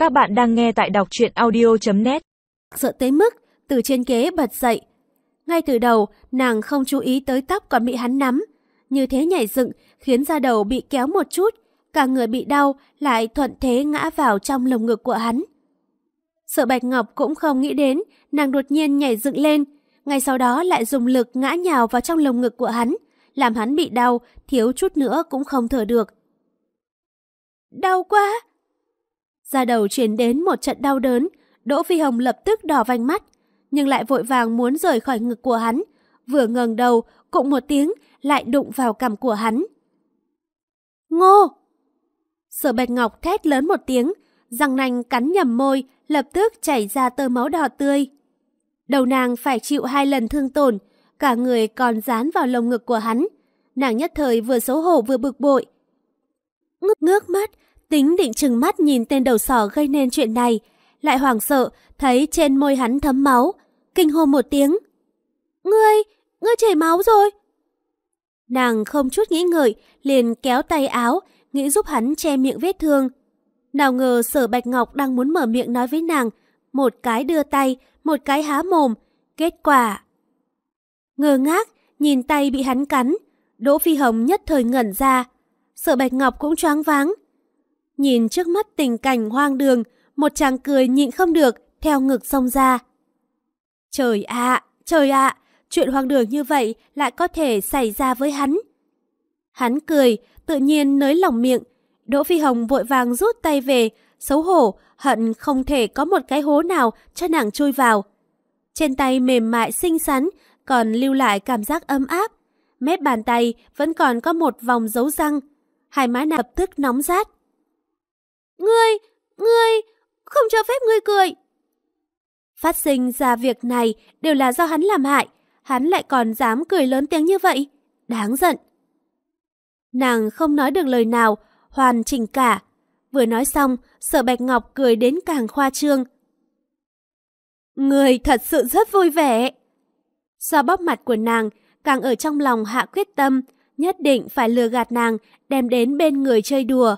Các bạn đang nghe tại đọc truyện audio.net. Sợ tới mức từ trên ghế bật dậy. Ngay từ đầu, nàng không chú ý tới tóc còn bị hắn nắm. Như thế nhảy dựng khiến da đầu bị kéo một chút, cả người bị đau lại thuận thế ngã vào trong lồng ngực của hắn. Sợ Bạch Ngọc cũng không nghĩ đến, nàng đột nhiên nhảy dựng lên, ngay sau đó lại dùng lực ngã nhào vào trong lồng ngực của hắn, làm hắn bị đau, thiếu chút nữa cũng không thở được. Đau quá! Da đầu truyền đến một trận đau đớn, Đỗ Phi Hồng lập tức đỏ vành mắt, nhưng lại vội vàng muốn rời khỏi ngực của hắn, vừa ngẩng đầu, cụng một tiếng, lại đụng vào cằm của hắn. Ngô! Sở Bạch Ngọc thét lớn một tiếng, răng nanh cắn nhầm môi, lập tức chảy ra tơ máu đỏ tươi. Đầu nàng phải chịu 2 lần thương tổn, cả người còn dán vào lồng ngực của hắn. Nàng nhất thời vừa xấu hổ vừa bực bội. Ngước mắt, tính định trừng mắt nhìn tên đầu sỏ gây nên chuyện này, lại hoảng sợ thấy trên môi hắn thấm máu, kinh hô một tiếng. Ngươi chảy máu rồi. Nàng không chút nghĩ ngợi, liền kéo tay áo, nghĩ giúp hắn che miệng vết thương. Nào ngờ Sở Bạch Ngọc đang muốn mở miệng nói với nàng, một cái đưa tay, một cái há mồm, kết quả. Ngơ ngác, nhìn tay bị hắn cắn, Đỗ Phi Hồng nhất thời ngẩn ra, Sở Bạch Ngọc cũng choáng váng. Nhìn trước mắt tình cảnh hoang đường, một chàng cười nhịn không được, theo ngực xông ra. Trời ạ, chuyện hoang đường như vậy lại có thể xảy ra với hắn. Hắn cười, tự nhiên nới lỏng miệng. Đỗ Phi Hồng vội vàng rút tay về, xấu hổ, hận không thể có một cái hố nào cho nàng chui vào. Trên tay mềm mại xinh xắn, còn lưu lại cảm giác ấm áp. Mép bàn tay vẫn còn có một vòng dấu răng. Hai má nàng lập tức nóng rát. Ngươi, không cho phép ngươi cười. Phát sinh ra việc này đều là do hắn làm hại. Hắn lại còn dám cười lớn tiếng như vậy. Đáng giận. Nàng không nói được lời nào, hoàn chỉnh cả. Vừa nói xong, Sở Bạch Ngọc cười đến càng khoa trương. Người thật sự rất vui vẻ. Xoa bóp mặt của nàng, càng ở trong lòng hạ quyết tâm, nhất định phải lừa gạt nàng, đem đến bên người chơi đùa.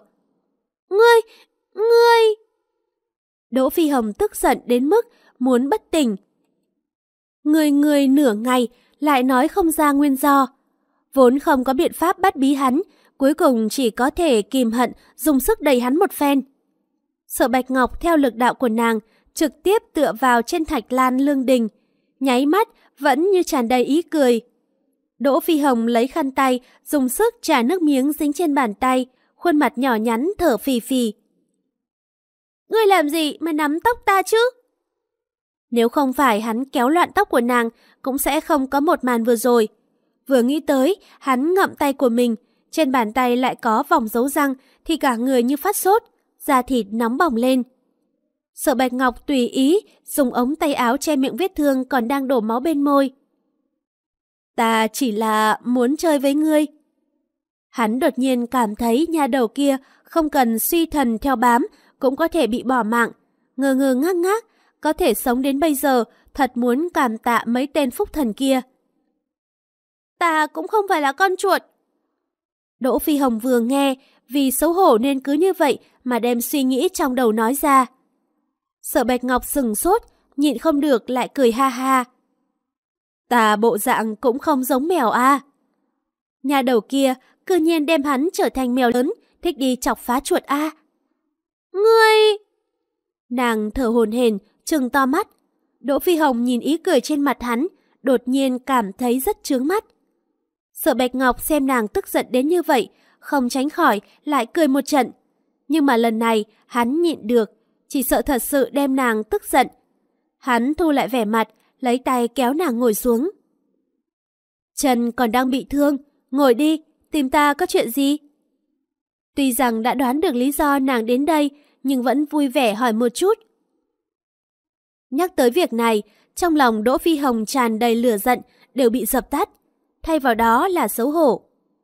Ngươi! Đỗ Phi Hồng tức giận đến mức muốn bất tỉnh. Người nửa ngày lại nói không ra nguyên do. Vốn không có biện pháp bắt bí hắn, cuối cùng chỉ có thể kìm hận dùng sức đẩy hắn một phen. Sở Bạch Ngọc theo lực đạo của nàng trực tiếp tựa vào trên thạch lan lương đình, nháy mắt vẫn như tràn đầy ý cười. Đỗ Phi Hồng lấy khăn tay, dùng sức chà nước miếng dính trên bàn tay, khuôn mặt nhỏ nhắn thở phì phì. Ngươi làm gì mà nắm tóc ta chứ? Nếu không phải hắn kéo loạn tóc của nàng, cũng sẽ không có một màn vừa rồi. Vừa nghĩ tới, hắn ngậm tay của mình, trên bàn tay lại có vòng dấu răng, thì cả người như phát sốt, da thịt nóng bỏng lên. Sở Bạch Ngọc tùy ý, dùng ống tay áo che miệng vết thương còn đang đổ máu bên môi. Ta chỉ là muốn chơi với ngươi. Hắn đột nhiên cảm thấy nha đầu kia không cần suy thần theo bám, cũng có thể bị bỏ mạng. Ngơ ngác, có thể sống đến bây giờ, thật muốn cảm tạ mấy tên phúc thần kia. Ta cũng không phải là con chuột. Đỗ Phi Hồng vừa nghe, vì xấu hổ nên cứ như vậy mà đem suy nghĩ trong đầu nói ra. Sở Bạch Ngọc sừng sốt, nhịn không được lại cười ha ha. Ta bộ dạng cũng không giống mèo à. Nhà đầu kia cư nhiên đem hắn trở thành mèo lớn, thích đi chọc phá chuột à. Ngươi! Nàng thở hổn hển, trừng to mắt. Đỗ Phi Hồng nhìn ý cười trên mặt hắn, đột nhiên cảm thấy rất chướng mắt. Sở Bạch Ngọc xem nàng tức giận đến như vậy, không tránh khỏi lại cười một trận. Nhưng mà lần này hắn nhịn được, chỉ sợ thật sự đem nàng tức giận. Hắn thu lại vẻ mặt, lấy tay kéo nàng ngồi xuống. Chân còn đang bị thương, ngồi đi, tìm ta có chuyện gì? Tuy rằng đã đoán được lý do nàng đến đây, nhưng vẫn vui vẻ hỏi một chút. Nhắc tới việc này, trong lòng Đỗ Phi Hồng tràn đầy lửa giận đều bị dập tắt, thay vào đó là xấu hổ.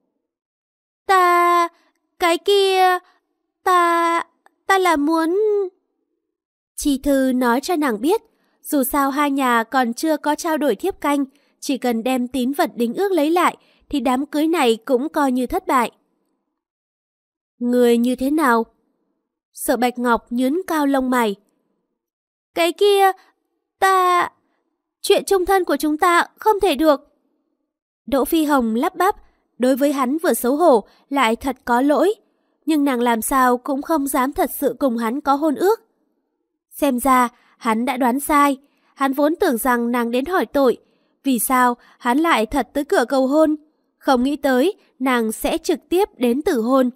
Ta là muốn... Chi Thư nói cho nàng biết, dù sao hai nhà còn chưa có trao đổi thiếp canh, chỉ cần đem tín vật đính ước lấy lại thì đám cưới này cũng coi như thất bại. Người như thế nào? Sở Bạch Ngọc nhướng cao lông mày. Cái kia, chuyện chung thân của chúng ta không thể được. Đỗ Phi Hồng lắp bắp, đối với hắn vừa xấu hổ lại thật có lỗi, nhưng nàng làm sao cũng không dám thật sự cùng hắn có hôn ước. Xem ra hắn đã đoán sai, hắn vốn tưởng rằng nàng đến hỏi tội, vì sao hắn lại thật tới cửa cầu hôn, không nghĩ tới nàng sẽ trực tiếp đến tử hôn.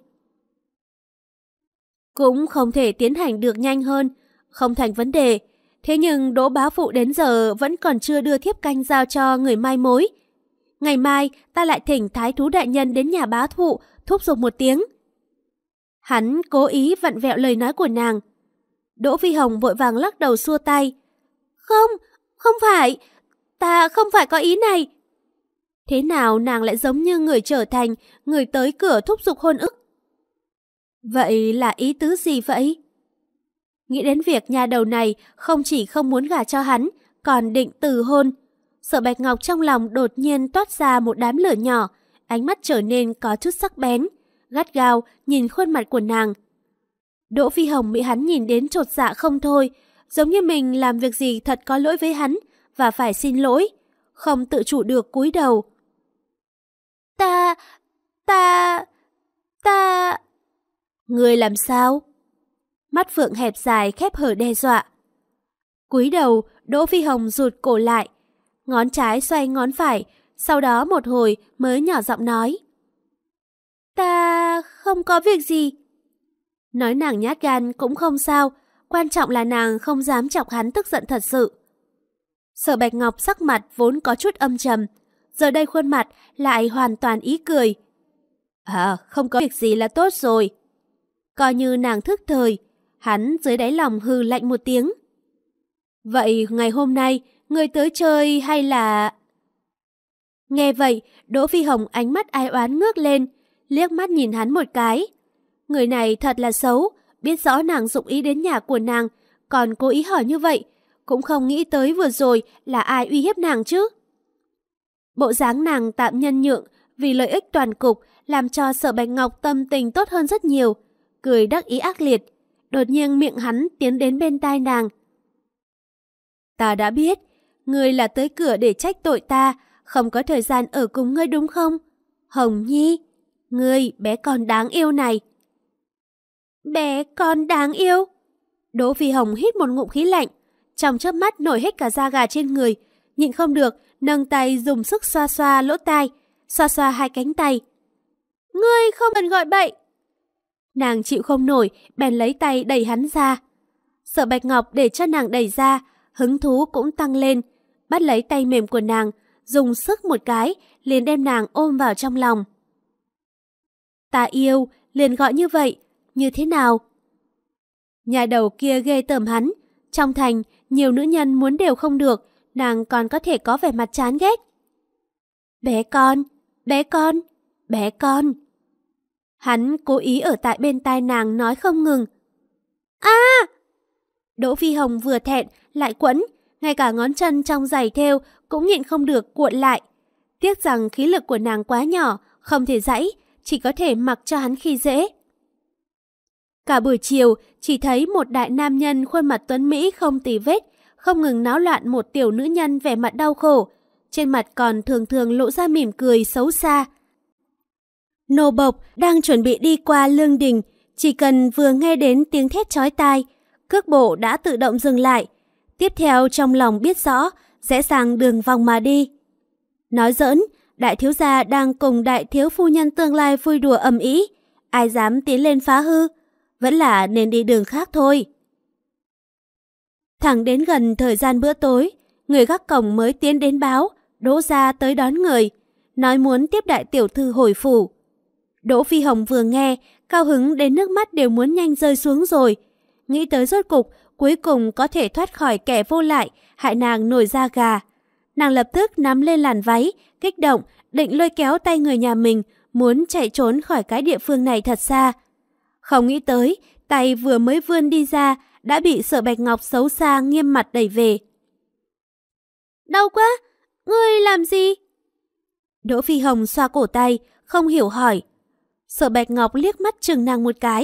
Cũng không thể tiến hành được nhanh hơn, không thành vấn đề. Thế nhưng Đỗ bá phụ đến giờ vẫn còn chưa đưa thiếp canh giao cho người mai mối. Ngày mai ta lại thỉnh thái thú đại nhân đến nhà bá phụ thúc giục một tiếng. Hắn cố ý vặn vẹo lời nói của nàng. Đỗ Phi Hồng vội vàng lắc đầu xua tay. Không phải, ta không phải có ý này. Thế nào nàng lại giống như người trở thành người tới cửa thúc giục hôn ước? Vậy là ý tứ gì vậy? Nghĩ đến việc nhà đầu này không chỉ không muốn gả cho hắn, còn định từ hôn. Sở Bạch Ngọc trong lòng đột nhiên toát ra một đám lửa nhỏ, ánh mắt trở nên có chút sắc bén, gắt gao nhìn khuôn mặt của nàng. Đỗ Phi Hồng bị hắn nhìn đến chột dạ không thôi, giống như mình làm việc gì thật có lỗi với hắn và phải xin lỗi, không tự chủ được cúi đầu. Ta... Ngươi làm sao? Mắt phượng hẹp dài khép hở đe dọa. Cúi đầu, Đỗ Phi Hồng rụt cổ lại, ngón trái xoay ngón phải, sau đó một hồi mới nhỏ giọng nói. Ta không có việc gì. Nói nàng nhát gan cũng không sao, quan trọng là nàng không dám chọc hắn tức giận thật sự. Sở Bạch Ngọc sắc mặt vốn có chút âm trầm, giờ đây khuôn mặt lại hoàn toàn ý cười. Không có việc gì là tốt rồi. Coi như nàng thức thời, hắn dưới đáy lòng hừ lạnh một tiếng. Vậy ngày hôm nay, người tới chơi hay là... Nghe vậy, Đỗ Phi Hồng ánh mắt ai oán ngước lên, liếc mắt nhìn hắn một cái. Người này thật là xấu, biết rõ nàng dụng ý đến nhà của nàng, còn cố ý hỏi như vậy, cũng không nghĩ tới vừa rồi là ai uy hiếp nàng chứ. Bộ dáng nàng tạm nhân nhượng vì lợi ích toàn cục làm cho Sở Bạch Ngọc tâm tình tốt hơn rất nhiều, cười đắc ý ác liệt. Đột nhiên miệng hắn tiến đến bên tai nàng. Ta đã biết, ngươi là tới cửa để trách tội ta, không có thời gian ở cùng ngươi đúng không? Hồng Nhi, ngươi bé con đáng yêu này. Bé con đáng yêu? Đỗ Phi Hồng hít một ngụm khí lạnh, trong chớp mắt nổi hết cả da gà trên người, nhịn không được, nâng tay dùng sức xoa xoa lỗ tai, xoa xoa hai cánh tay. Ngươi không cần gọi bậy. Nàng chịu không nổi, bèn lấy tay đẩy hắn ra. Sở Bạch Ngọc để cho nàng đẩy ra, hứng thú cũng tăng lên, bắt lấy tay mềm của nàng, dùng sức một cái, liền đem nàng ôm vào trong lòng. Ta yêu, liền gọi như vậy, như thế nào? Nhà đầu kia ghê tởm hắn, trong thành, nhiều nữ nhân muốn đều không được, nàng còn có thể có vẻ mặt chán ghét. Bé con, bé con, bé con. Hắn cố ý ở tại bên tai nàng nói không ngừng. Đỗ Phi Hồng vừa thẹn lại quẫn, ngay cả ngón chân trong giày thêu cũng nhịn không được cuộn lại. Tiếc rằng khí lực của nàng quá nhỏ, không thể giãy, chỉ có thể mặc cho hắn khi dễ. Cả buổi chiều, chỉ thấy một đại nam nhân khuôn mặt tuấn mỹ không tì vết, không ngừng náo loạn một tiểu nữ nhân vẻ mặt đau khổ, trên mặt còn thường thường lộ ra mỉm cười xấu xa. Nô bộc đang chuẩn bị đi qua lương đình, chỉ cần vừa nghe đến tiếng thét chói tai, cước bộ đã tự động dừng lại. Tiếp theo trong lòng biết rõ, rẽ sang đường vòng mà đi. Nói giỡn, đại thiếu gia đang cùng đại thiếu phu nhân tương lai vui đùa ầm ĩ, ai dám tiến lên phá hư, vẫn là nên đi đường khác thôi. Thẳng đến gần thời gian bữa tối, người gác cổng mới tiến đến báo, Đỗ gia tới đón người, nói muốn tiếp đại tiểu thư hồi phủ. Đỗ Phi Hồng vừa nghe, cao hứng đến nước mắt đều muốn nhanh rơi xuống rồi. Nghĩ tới rốt cục, cuối cùng có thể thoát khỏi kẻ vô lại, hại nàng nổi da gà. Nàng lập tức nắm lên làn váy, kích động, định lôi kéo tay người nhà mình, muốn chạy trốn khỏi cái địa phương này thật xa. Không nghĩ tới, tay vừa mới vươn đi ra, đã bị Sở Bạch Ngọc xấu xa nghiêm mặt đẩy về. Đau quá, ngươi làm gì? Đỗ Phi Hồng xoa cổ tay, không hiểu hỏi. Sở Bạch Ngọc liếc mắt chừng nàng một cái,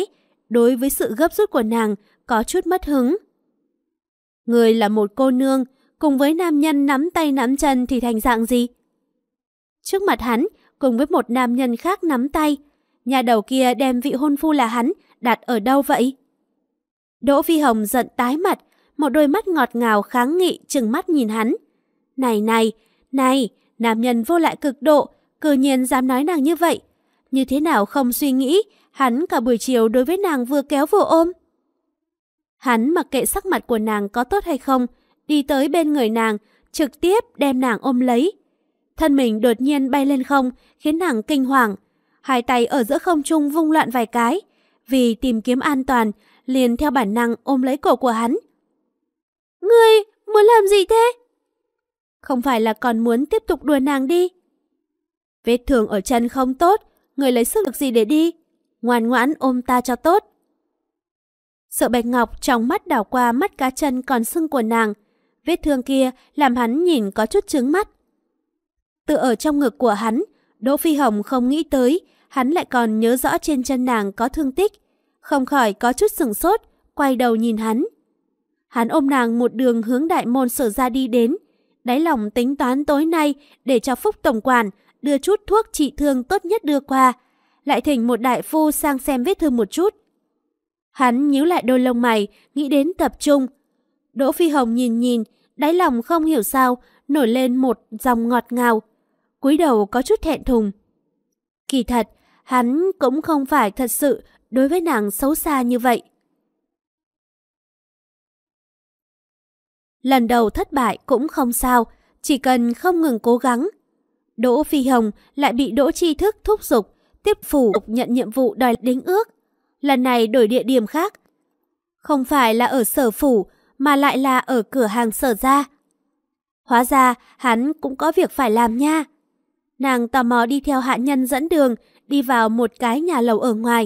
đối với sự gấp rút của nàng có chút mất hứng. Người là một cô nương, cùng với nam nhân nắm tay nắm chân thì thành dạng gì? Trước mặt hắn, cùng với một nam nhân khác nắm tay, nhà đầu kia đem vị hôn phu là hắn đặt ở đâu vậy? Đỗ Phi Hồng giận tái mặt, một đôi mắt ngọt ngào kháng nghị trừng mắt nhìn hắn. Này, nam nhân vô lại cực độ, cư nhiên dám nói nàng như vậy. Như thế nào không suy nghĩ, hắn cả buổi chiều đối với nàng vừa kéo vừa ôm. Hắn mặc kệ sắc mặt của nàng có tốt hay không, đi tới bên người nàng, trực tiếp đem nàng ôm lấy. Thân mình đột nhiên bay lên không, khiến nàng kinh hoàng. Hai tay ở giữa không trung vung loạn vài cái, vì tìm kiếm an toàn, liền theo bản năng ôm lấy cổ của hắn. Ngươi muốn làm gì thế? Không phải là còn muốn tiếp tục đùa nàng đi? Vết thương ở chân không tốt, người lấy sức lực gì để đi? Ngoan ngoãn ôm ta cho tốt. Sợ Bạch Ngọc trong mắt đảo qua mắt cá chân còn sưng của nàng. Vết thương kia làm hắn nhìn có chút chướng mắt. Tự ở trong ngực của hắn, Đỗ Phi Hồng không nghĩ tới, hắn lại còn nhớ rõ trên chân nàng có thương tích. Không khỏi có chút sửng sốt, quay đầu nhìn hắn. Hắn ôm nàng một đường hướng đại môn Sở gia đi đến. Đáy lòng tính toán tối nay để cho Phúc tổng quản đưa chút thuốc trị thương tốt nhất đưa qua. Lại thỉnh một đại phu sang xem vết thương một chút. Hắn nhíu lại đôi lông mày, nghĩ đến tập trung. Đỗ Phi Hồng nhìn, đáy lòng không hiểu sao, nổi lên một dòng ngọt ngào. Cúi đầu có chút thẹn thùng. Kỳ thật, hắn cũng không phải thật sự đối với nàng xấu xa như vậy. Lần đầu thất bại cũng không sao, chỉ cần không ngừng cố gắng. Đỗ Phi Hồng lại bị Đỗ Tri Thức thúc giục, tiếp phủ nhận nhiệm vụ đòi đính ước. Lần này đổi địa điểm khác. Không phải là ở Sở phủ, mà lại là ở cửa hàng Sở gia. Hóa ra hắn cũng có việc phải làm nha. Nàng tò mò đi theo hạ nhân dẫn đường, đi vào một cái nhà lầu ở ngoài.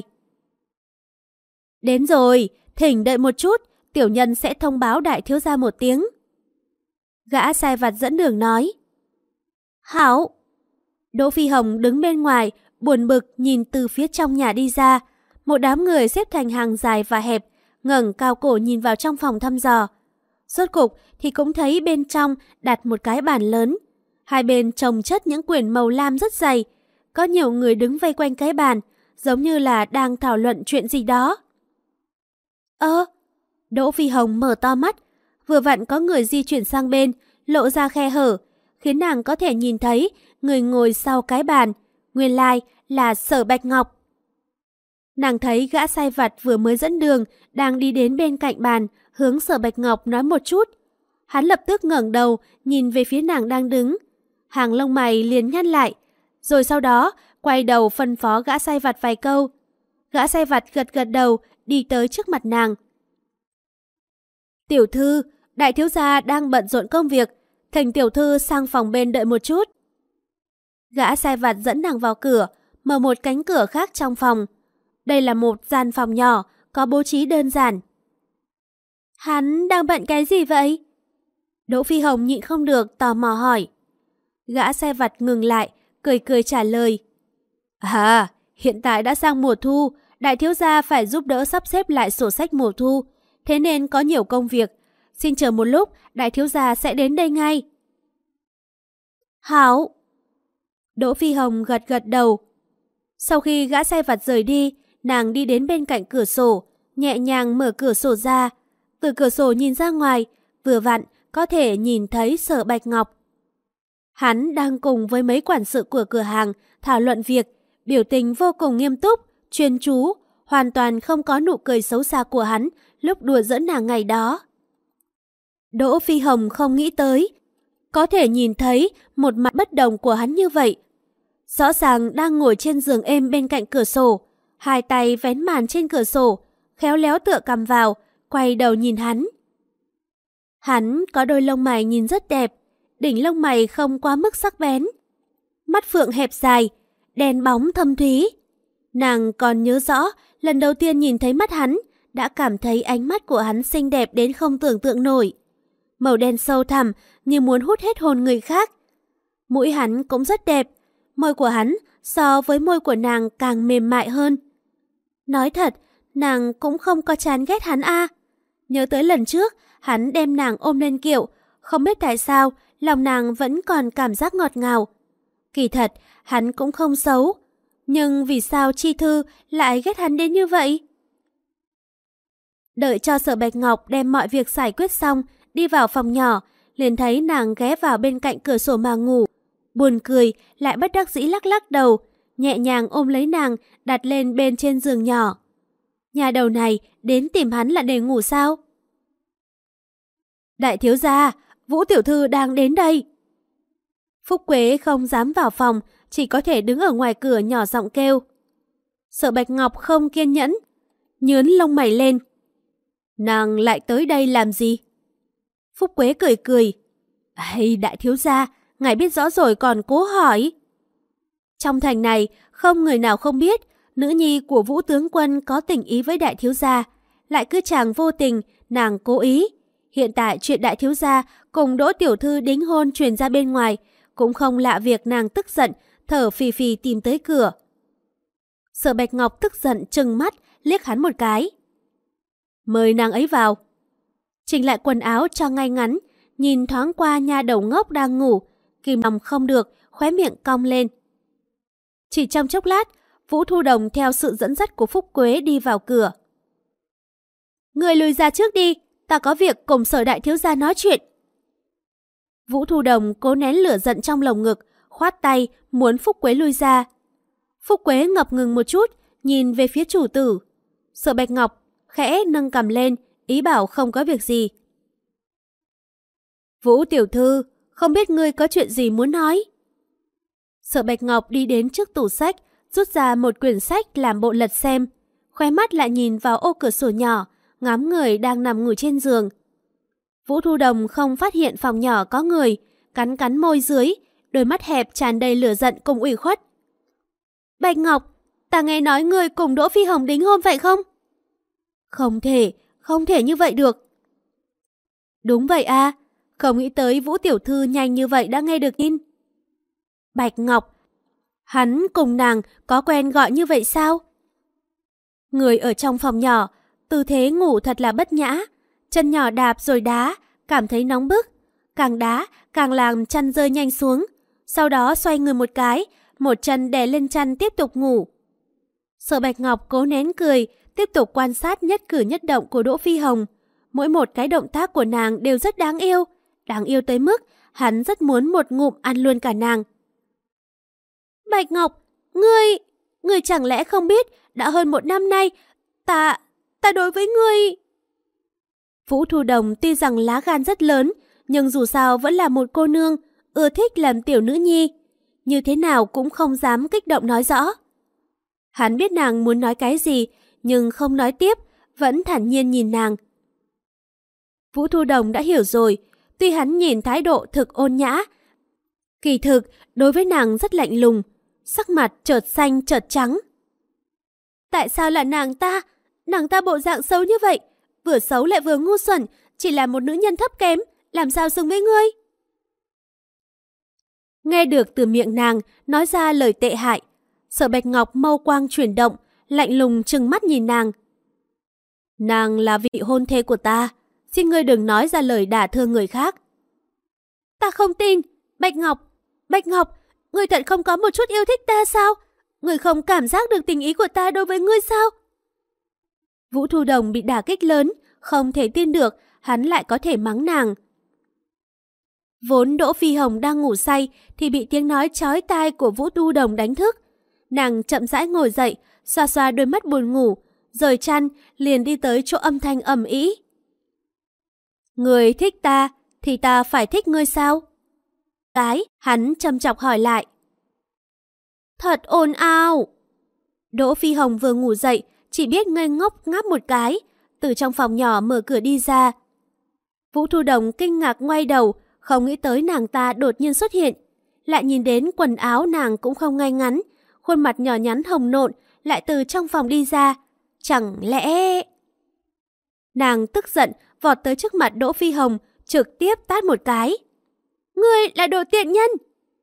Đến rồi, thỉnh đợi một chút, tiểu nhân sẽ thông báo đại thiếu gia một tiếng. Gã sai vặt dẫn đường nói. Hảo. Đỗ Phi Hồng đứng bên ngoài, buồn bực nhìn từ phía trong nhà đi ra. Một đám người xếp thành hàng dài và hẹp, ngẩng cao cổ nhìn vào trong phòng thăm dò. Rốt cục thì cũng thấy bên trong đặt một cái bàn lớn. Hai bên chồng chất những quyển màu lam rất dày. Có nhiều người đứng vây quanh cái bàn, giống như là đang thảo luận chuyện gì đó. Đỗ Phi Hồng mở to mắt. Vừa vặn có người di chuyển sang bên, lộ ra khe hở, khiến nàng có thể nhìn thấy người ngồi sau cái bàn. Nguyên lai là Sở Bạch Ngọc. Nàng thấy gã sai vặt vừa mới dẫn đường đang đi đến bên cạnh bàn, hướng Sở Bạch Ngọc nói một chút. Hắn lập tức ngẩng đầu nhìn về phía nàng đang đứng. Hàng lông mày liền nhăn lại, rồi sau đó quay đầu phân phó gã sai vặt vài câu. Gã sai vặt gật gật đầu, đi tới trước mặt nàng. Tiểu thư, đại thiếu gia đang bận rộn công việc, thỉnh tiểu thư sang phòng bên đợi một chút. Gã sai vặt dẫn nàng vào cửa, mở một cánh cửa khác trong phòng. Đây là một gian phòng nhỏ, có bố trí đơn giản. Hắn đang bận cái gì vậy? Đỗ Phi Hồng nhịn không được tò mò hỏi. Gã sai vặt ngừng lại, cười trả lời. Hiện tại đã sang mùa thu, đại thiếu gia phải giúp đỡ sắp xếp lại sổ sách mùa thu, thế nên có nhiều công việc. Xin chờ một lúc, đại thiếu gia sẽ đến đây ngay. Hảo. Đỗ Phi Hồng gật đầu. Sau khi gã sai vặt rời đi, nàng đi đến bên cạnh cửa sổ, nhẹ nhàng mở cửa sổ ra. Từ cửa sổ nhìn ra ngoài, vừa vặn có thể nhìn thấy Sở Bạch Ngọc. Hắn đang cùng với mấy quản sự của cửa hàng thảo luận việc, biểu tình vô cùng nghiêm túc, chuyên chú, hoàn toàn không có nụ cười xấu xa của hắn lúc đùa giỡn nàng ngày đó. Đỗ Phi Hồng không nghĩ tới, có thể nhìn thấy một mặt bất đồng của hắn như vậy. Rõ ràng đang ngồi trên giường êm bên cạnh cửa sổ, hai tay vén màn trên cửa sổ, khéo léo tựa cằm vào, quay đầu nhìn hắn. Hắn có đôi lông mày nhìn rất đẹp, đỉnh lông mày không quá mức sắc bén. Mắt phượng hẹp dài, đen bóng thâm thúy. Nàng còn nhớ rõ, lần đầu tiên nhìn thấy mắt hắn, đã cảm thấy ánh mắt của hắn xinh đẹp đến không tưởng tượng nổi. Màu đen sâu thẳm như muốn hút hết hồn người khác. Mũi hắn cũng rất đẹp, môi của hắn so với môi của nàng càng mềm mại hơn. Nói thật, nàng cũng không có chán ghét hắn a. Nhớ tới lần trước, hắn đem nàng ôm lên kiệu, không biết tại sao, lòng nàng vẫn còn cảm giác ngọt ngào. Kỳ thật, hắn cũng không xấu, nhưng vì sao Chi Thư lại ghét hắn đến như vậy? Đợi cho Sở Bạch Ngọc đem mọi việc giải quyết xong, đi vào phòng nhỏ, liền thấy nàng ghé vào bên cạnh cửa sổ mà ngủ. Buồn cười, lại bất đắc dĩ lắc lắc đầu, nhẹ nhàng ôm lấy nàng, đặt lên bên trên giường nhỏ. Nhà đầu này đến tìm hắn là để ngủ sao? Đại thiếu gia, Vũ tiểu thư đang đến đây. Phúc Quế không dám vào phòng, chỉ có thể đứng ở ngoài cửa nhỏ giọng kêu. Sở Bạch Ngọc không kiên nhẫn, nhướn lông mày lên. Nàng lại tới đây làm gì? Phúc Quế cười cười. Ây, đại thiếu gia, ngài biết rõ rồi còn cố hỏi. Trong thành này, không người nào không biết, nữ nhi của Vũ tướng quân có tình ý với đại thiếu gia, lại cứ chàng vô tình, nàng cố ý. Hiện tại chuyện đại thiếu gia cùng Đỗ tiểu thư đính hôn truyền ra bên ngoài, cũng không lạ việc nàng tức giận, thở phì phì tìm tới cửa. Sở Bạch Ngọc tức giận trừng mắt, liếc hắn một cái. Mời nàng ấy vào. Chỉnh lại quần áo cho ngay ngắn, nhìn thoáng qua nha đầu ngốc đang ngủ, kìm lòng không được, khóe miệng cong lên. Chỉ trong chốc lát, Vũ Thu Đồng theo sự dẫn dắt của Phúc Quế đi vào cửa. Người lùi ra trước đi, ta có việc cùng Sở đại thiếu gia nói chuyện. Vũ Thu Đồng cố nén lửa giận trong lồng ngực, khoát tay muốn Phúc Quế lui ra. Phúc Quế ngập ngừng một chút, nhìn về phía chủ tử. Sở Bạch Ngọc khẽ nâng cằm lên, ý bảo không có việc gì. Vũ tiểu thư, không biết ngươi có chuyện gì muốn nói? Sở Bạch Ngọc đi đến trước tủ sách, rút ra một quyển sách làm bộ lật xem, khóe mắt lại nhìn vào ô cửa sổ nhỏ, ngắm người đang nằm ngủ trên giường. Vũ Thu Đồng không phát hiện phòng nhỏ có người, cắn cắn môi dưới, đôi mắt hẹp tràn đầy lửa giận cùng ủy khuất. Bạch Ngọc, ta nghe nói ngươi cùng Đỗ Phi Hồng đính hôn vậy không? Không thể như vậy được. Đúng vậy à, không nghĩ tới Vũ tiểu thư nhanh như vậy đã nghe được tin. Bạch Ngọc, hắn cùng nàng có quen gọi như vậy sao? Người ở trong phòng nhỏ, tư thế ngủ thật là bất nhã, chân nhỏ đạp rồi đá, cảm thấy nóng bức, càng đá càng làm chăn rơi nhanh xuống, sau đó xoay người một cái, một chân đè lên chăn tiếp tục ngủ. Sở Bạch Ngọc cố nén cười, tiếp tục quan sát nhất cử nhất động của Đỗ Phi Hồng. Mỗi một cái động tác của nàng đều rất đáng yêu tới mức hắn rất muốn một ngụm ăn luôn cả nàng. Bạch Ngọc, ngươi chẳng lẽ không biết đã hơn 1 năm nay ta đối với ngươi... Vũ Thu Đồng tuy rằng lá gan rất lớn, nhưng dù sao vẫn là một cô nương, ưa thích làm tiểu nữ nhi. Như thế nào cũng không dám kích động nói rõ. Hắn biết nàng muốn nói cái gì, nhưng không nói tiếp, vẫn thản nhiên nhìn nàng. Vũ Thu Đồng đã hiểu rồi, tuy hắn nhìn thái độ thực ôn nhã, kỳ thực đối với nàng rất lạnh lùng, sắc mặt chợt xanh chợt trắng. Tại sao là nàng ta bộ dạng xấu như vậy, vừa xấu lại vừa ngu xuẩn, chỉ là một nữ nhân thấp kém, làm sao xứng với ngươi? Nghe được từ miệng nàng nói ra lời tệ hại, Sở Bạch Ngọc mâu quang chuyển động, lạnh lùng trừng mắt nhìn nàng. Nàng là vị hôn thê của ta, xin ngươi đừng nói ra lời đả thương người khác. Ta không tin, Bạch Ngọc, ngươi thật không có một chút yêu thích ta sao? Ngươi không cảm giác được tình ý của ta đối với ngươi sao? Vũ Thu Đồng bị đả kích lớn, không thể tin được hắn lại có thể mắng nàng. Vốn Đỗ Phi Hồng đang ngủ say thì bị tiếng nói chói tai của Vũ Thu Đồng đánh thức. Nàng chậm rãi ngồi dậy, xoa xoa đôi mắt buồn ngủ, rời chăn liền đi tới chỗ âm thanh ầm ĩ. Ngươi thích ta thì ta phải thích ngươi sao? Hắn châm chọc hỏi lại. Thật ồn ào. Đỗ Phi Hồng vừa ngủ dậy, chỉ biết ngây ngốc ngáp một cái, từ trong phòng nhỏ mở cửa đi ra. Vũ Thu Đồng kinh ngạc ngoay đầu, không nghĩ tới nàng ta đột nhiên xuất hiện, lại nhìn đến quần áo nàng cũng không ngay ngắn, khuôn mặt nhỏ nhắn hồng nộn lại từ trong phòng đi ra. Chẳng lẽ... Nàng tức giận vọt tới trước mặt Đỗ Phi Hồng, trực tiếp tát một cái. Ngươi là đồ tiện nhân!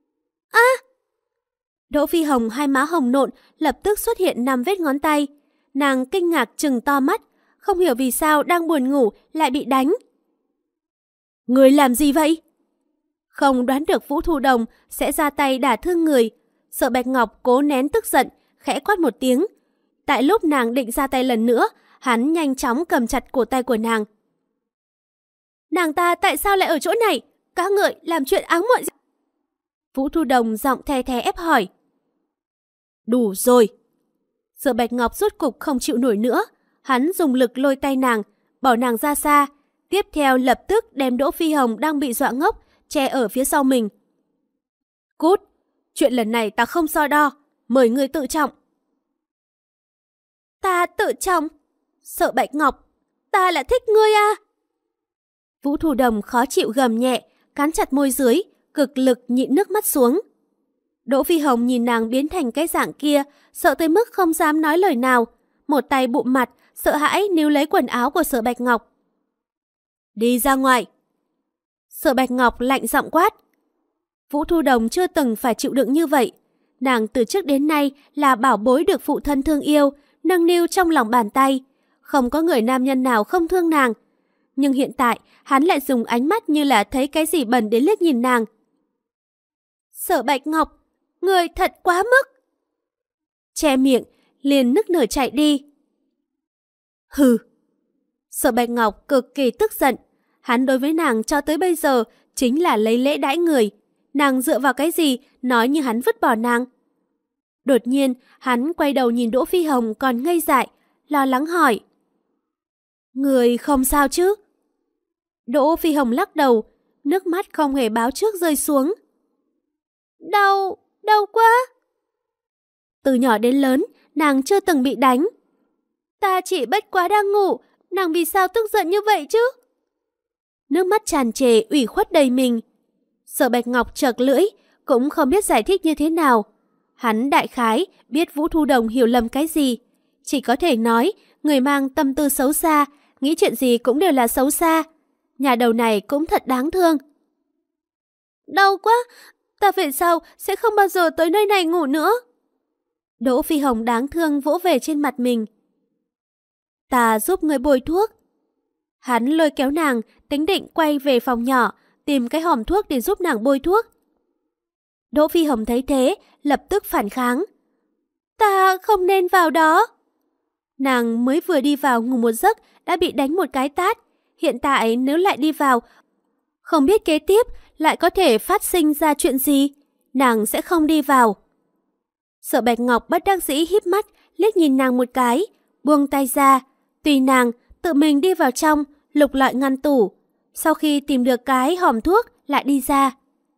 Đỗ Phi Hồng hai má hồng nộn lập tức xuất hiện 5 vết ngón tay. Nàng kinh ngạc trừng to mắt, không hiểu vì sao đang buồn ngủ lại bị đánh. Người làm gì vậy? Không đoán được Vũ Thu Đồng sẽ ra tay đả thương người. Sở Bạch Ngọc cố nén tức giận, khẽ quát một tiếng. Tại lúc nàng định ra tay lần nữa, hắn nhanh chóng cầm chặt cổ tay của nàng. Nàng ta tại sao lại ở chỗ này? Các người làm chuyện áng muội. Vũ Thu Đồng giọng the thé ép hỏi. Đủ rồi. Sở Bạch Ngọc rốt cục không chịu nổi nữa. Hắn dùng lực lôi tay nàng, bỏ nàng ra xa. Tiếp theo lập tức đem Đỗ Phi Hồng đang bị dọa ngốc che ở phía sau mình. Cút, chuyện lần này ta không so đo, mời ngươi tự trọng. Ta tự trọng? Sở Bạch Ngọc, ta là thích ngươi à? Vũ Thu Đồng khó chịu gầm nhẹ, cắn chặt môi dưới, cực lực nhịn nước mắt xuống. Đỗ Phi Hồng nhìn nàng biến thành cái dạng kia, sợ tới mức không dám nói lời nào, một tay bụm mặt, sợ hãi níu lấy quần áo của Sở Bạch Ngọc. Đi ra ngoài. Sở Bạch Ngọc lạnh giọng quát. Vũ Thu Đồng chưa từng phải chịu đựng như vậy. Nàng từ trước đến nay là bảo bối được phụ thân thương yêu, nâng niu trong lòng bàn tay. Không có người nam nhân nào không thương nàng. Nhưng hiện tại, hắn lại dùng ánh mắt như là thấy cái gì bẩn đến liếc nhìn nàng. Sở Bạch Ngọc, người thật quá mức. Che miệng, liền nức nở chạy đi. Hừ. Sở Bạch Ngọc cực kỳ tức giận. Hắn đối với nàng cho tới bây giờ chính là lấy lễ đãi người. Nàng dựa vào cái gì nói như hắn vứt bỏ nàng? Đột nhiên, hắn quay đầu nhìn Đỗ Phi Hồng còn ngây dại, lo lắng hỏi. Người không sao chứ? Đỗ Phi Hồng lắc đầu, nước mắt không hề báo trước rơi xuống. Đau quá. Từ nhỏ đến lớn, nàng chưa từng bị đánh. Ta chỉ bất quá đang ngủ, nàng vì sao tức giận như vậy chứ? Nước mắt tràn trề ủy khuất đầy mình. Sở Bạch Ngọc chợt lưỡi, cũng không biết giải thích như thế nào. Hắn đại khái biết Vũ Thu Đồng hiểu lầm cái gì. Chỉ có thể nói, người mang tâm tư xấu xa, nghĩ chuyện gì cũng đều là xấu xa. Nhà đầu này cũng thật đáng thương. Đau quá, ta về sau sẽ không bao giờ tới nơi này ngủ nữa. Đỗ Phi Hồng đáng thương vỗ về trên mặt mình. Ta giúp người bôi thuốc. Hắn lôi kéo nàng, tính định quay về phòng nhỏ, tìm cái hòm thuốc để giúp nàng bôi thuốc. Đỗ Phi Hồng thấy thế, lập tức phản kháng. Ta không nên vào đó. Nàng mới vừa đi vào ngủ một giấc đã bị đánh một cái tát. Hiện tại nếu lại đi vào, không biết kế tiếp lại có thể phát sinh ra chuyện gì. Nàng sẽ không đi vào. Sở Bạch Ngọc bất đắc dĩ híp mắt, liếc nhìn nàng một cái, buông tay ra. Tùy nàng, tự mình đi vào trong, lục lọi ngăn tủ. Sau khi tìm được cái hòm thuốc, lại đi ra.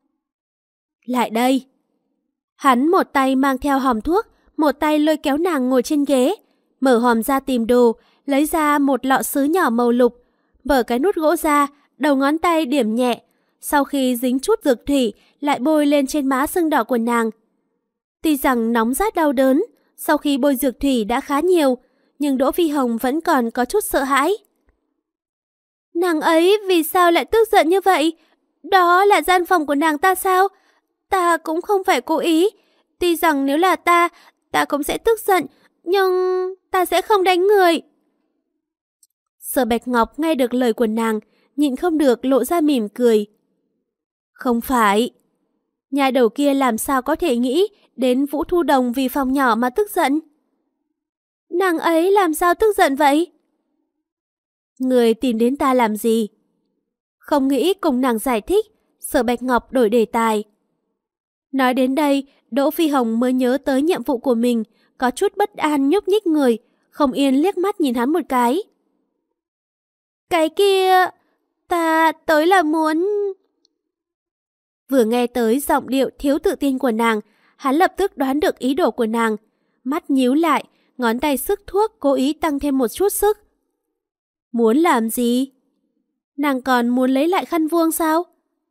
Lại đây. Hắn một tay mang theo hòm thuốc, một tay lôi kéo nàng ngồi trên ghế. Mở hòm ra tìm đồ, lấy ra một lọ sứ nhỏ màu lục. Mở cái nút gỗ ra, đầu ngón tay điểm nhẹ. Sau khi dính chút dược thủy, lại bôi lên trên má sưng đỏ của nàng. Tuy rằng nóng rát đau đớn, sau khi bôi dược thủy đã khá nhiều, nhưng Đỗ Phi Hồng vẫn còn có chút sợ hãi. Nàng ấy vì sao lại tức giận như vậy? Đó là gian phòng của nàng ta sao? Ta cũng không phải cố ý. Tuy rằng nếu là ta cũng sẽ tức giận, nhưng ta sẽ không đánh người. Sở Bạch Ngọc nghe được lời của nàng, nhịn không được lộ ra mỉm cười. Không phải. Nhà đầu kia làm sao có thể nghĩ đến Vũ Thu Đồng vì phòng nhỏ mà tức giận? Nàng ấy làm sao tức giận vậy? Người tìm đến ta làm gì? Không nghĩ cùng nàng giải thích, Sở Bạch Ngọc đổi đề tài. Nói đến đây, Đỗ Phi Hồng mới nhớ tới nhiệm vụ của mình, có chút bất an nhúc nhích người, không yên liếc mắt nhìn hắn một cái. Cái kia, ta tới là muốn... Vừa nghe tới giọng điệu thiếu tự tin của nàng, hắn lập tức đoán được ý đồ của nàng. Mắt nhíu lại, ngón tay sức thuốc cố ý tăng thêm một chút sức. Muốn làm gì? Nàng còn muốn lấy lại khăn vuông sao?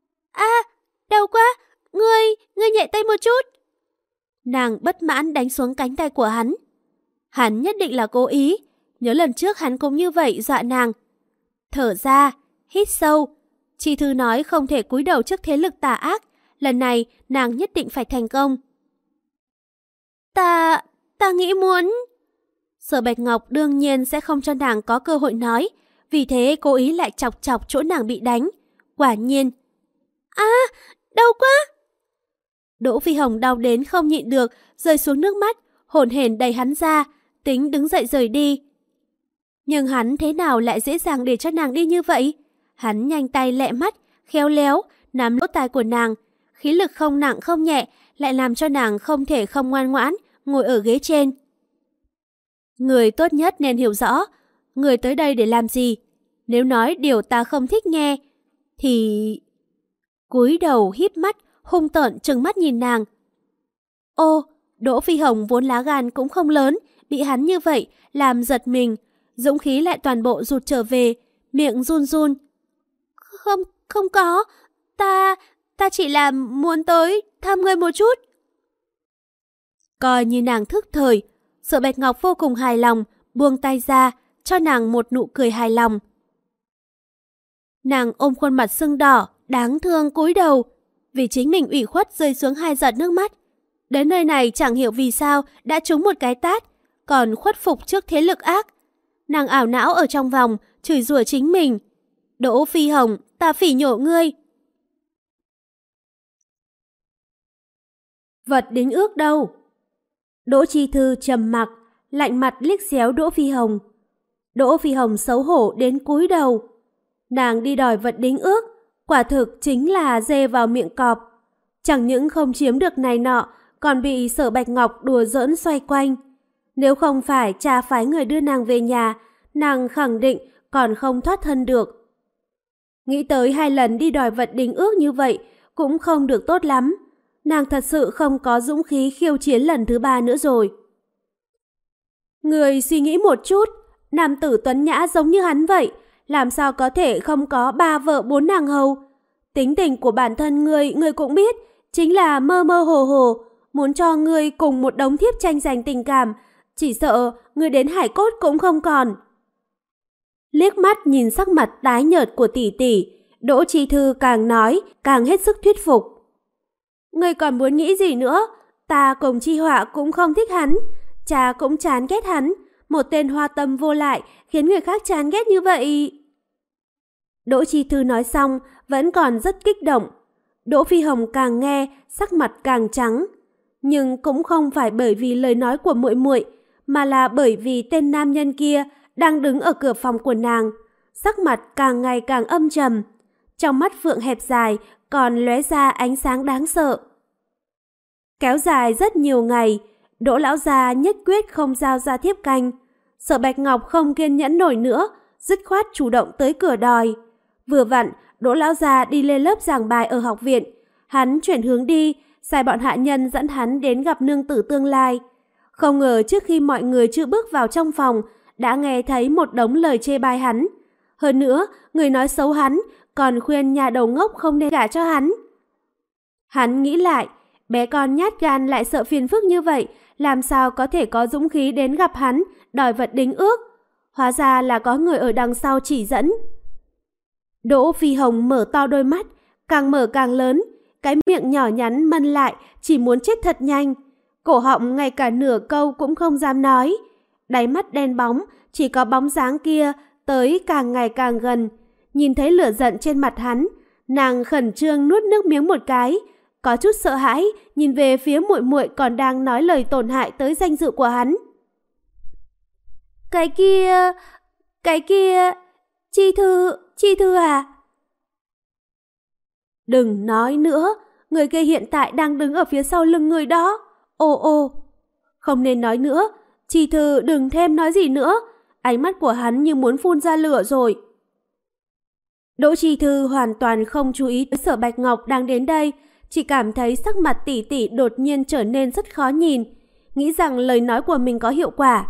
Đau quá, ngươi nhẹ tay một chút. Nàng bất mãn đánh xuống cánh tay của hắn. Hắn nhất định là cố ý, nhớ lần trước hắn cũng như vậy dọa nàng. Thở ra, hít sâu. Chi Thư nói không thể cúi đầu trước thế lực tà ác, lần này nàng nhất định phải thành công. Ta nghĩ muốn... Sở Bạch Ngọc đương nhiên sẽ không cho nàng có cơ hội nói, vì thế cố ý lại chọc chọc chỗ nàng bị đánh. Quả nhiên. Đau quá! Đỗ Phi Hồng đau đến không nhịn được, rơi xuống nước mắt, hổn hển đẩy hắn ra, tính đứng dậy rời đi. Nhưng hắn thế nào lại dễ dàng để cho nàng đi như vậy? Hắn nhanh tay lẹ mắt, khéo léo, nắm lỗ tai của nàng, khí lực không nặng không nhẹ, lại làm cho nàng không thể không ngoan ngoãn, ngồi ở ghế trên. Người tốt nhất nên hiểu rõ, người tới đây để làm gì? Nếu nói điều ta không thích nghe, thì... Cúi đầu híp mắt, hung tợn trừng mắt nhìn nàng. Ô, Đỗ Phi Hồng vốn lá gan cũng không lớn, bị hắn như vậy, làm giật mình, dũng khí lại toàn bộ rụt trở về, miệng run run. Không có, ta chỉ là muốn tới thăm ngươi một chút. Coi như nàng thức thời, Sở Bạch Ngọc vô cùng hài lòng, buông tay ra, cho nàng một nụ cười hài lòng. Nàng ôm khuôn mặt sưng đỏ, đáng thương cúi đầu, vì chính mình ủy khuất rơi xuống 2 giọt nước mắt. Đến nơi này chẳng hiểu vì sao đã trúng một cái tát, còn khuất phục trước thế lực ác. Nàng ảo não ở trong vòng, chửi rủa chính mình. Đỗ Phi Hồng, ta phỉ nhổ ngươi. Vật đính ước đâu? Đỗ Chi Thư trầm mặc, lạnh mặt liếc xéo Đỗ Phi Hồng. Đỗ Phi Hồng xấu hổ đến cúi đầu. Nàng đi đòi vật đính ước, quả thực chính là dê vào miệng cọp. Chẳng những không chiếm được này nọ, còn bị Sở Bạch Ngọc đùa giỡn xoay quanh. Nếu không phải cha phái người đưa nàng về nhà, nàng khẳng định còn không thoát thân được. Nghĩ tới 2 lần đi đòi vật đính ước như vậy cũng không được tốt lắm. Nàng thật sự không có dũng khí khiêu chiến lần thứ 3 nữa rồi. Người suy nghĩ một chút, nam tử tuấn nhã giống như hắn vậy, làm sao có thể không có 3 vợ 4 nàng hầu? Tính tình của bản thân người cũng biết, chính là mơ mơ hồ hồ, muốn cho người cùng một đống thiếp tranh giành tình cảm, chỉ sợ người đến hải cốt cũng không còn. Liếc mắt nhìn sắc mặt tái nhợt của tỷ tỷ, Đỗ Chi Thư càng nói càng hết sức thuyết phục. Người còn muốn nghĩ gì nữa? Ta cùng Chi Họa cũng không thích hắn, cha cũng chán ghét hắn, một tên hoa tâm vô lại khiến người khác chán ghét như vậy. Đỗ Chi Thư nói xong vẫn còn rất kích động. Đỗ Phi Hồng càng nghe sắc mặt càng trắng, nhưng cũng không phải bởi vì lời nói của muội muội, mà là bởi vì tên nam nhân kia đang đứng ở cửa phòng của nàng, sắc mặt càng ngày càng âm trầm, trong mắt phượng hẹp dài còn lóe ra ánh sáng đáng sợ. Kéo dài rất nhiều ngày, Đỗ lão gia nhất quyết không giao ra thiếp canh. Sở Bạch Ngọc không kiên nhẫn nổi nữa, dứt khoát chủ động tới cửa đòi. Vừa vặn, Đỗ lão gia đi lên lớp giảng bài ở học viện, hắn chuyển hướng đi, sai bọn hạ nhân dẫn hắn đến gặp nương tử tương lai. Không ngờ trước khi mọi người chưa bước vào trong phòng, đã nghe thấy một đống lời chê bai hắn. Hơn nữa, người nói xấu hắn, còn khuyên nhà đầu ngốc không nên gả cho hắn. Hắn nghĩ lại, bé con nhát gan lại sợ phiền phức như vậy, làm sao có thể có dũng khí đến gặp hắn, đòi vật đính ước. Hóa ra là có người ở đằng sau chỉ dẫn. Đỗ Phi Hồng mở to đôi mắt, càng mở càng lớn, cái miệng nhỏ nhắn mân lại, chỉ muốn chết thật nhanh. Cổ họng ngay cả nửa câu cũng không dám nói. Đáy mắt đen bóng, chỉ có bóng dáng kia tới càng ngày càng gần. Nhìn thấy lửa giận trên mặt hắn, nàng khẩn trương nuốt nước miếng một cái, có chút sợ hãi, nhìn về phía muội muội còn đang nói lời tổn hại tới danh dự của hắn. Cái kia, Chi Thư à? Đừng nói nữa, người kia hiện tại đang đứng ở phía sau lưng người đó. Ô, không nên nói nữa, Chi Thư đừng thêm nói gì nữa, ánh mắt của hắn như muốn phun ra lửa rồi. Đỗ Chi Thư hoàn toàn không chú ý tới Sở Bạch Ngọc đang đến đây, chỉ cảm thấy sắc mặt tỷ tỷ đột nhiên trở nên rất khó nhìn, nghĩ rằng lời nói của mình có hiệu quả.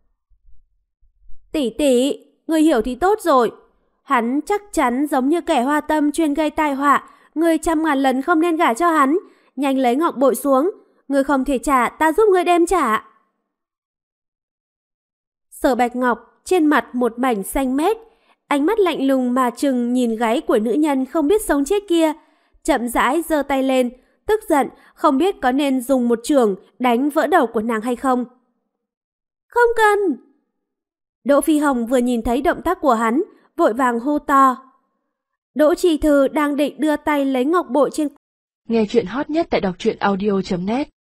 Tỷ, người hiểu thì tốt rồi. Hắn chắc chắn giống như kẻ hoa tâm chuyên gây tai họa, người 100.000 lần không nên gả cho hắn. Nhanh lấy ngọc bội xuống, người không thể trả, ta giúp người đem trả. Sở Bạch Ngọc trên mặt một mảnh xanh mét, ánh mắt lạnh lùng mà trừng nhìn gáy của nữ nhân không biết sống chết kia, chậm rãi giơ tay lên, tức giận không biết có nên dùng một chưởng đánh vỡ đầu của nàng hay không. Không cần. Đỗ Phi Hồng vừa nhìn thấy động tác của hắn, vội vàng hô to. Đỗ Trì Thư đang định đưa tay lấy ngọc bội trên. Nghe chuyện hot nhất tại đọc truyện audio.net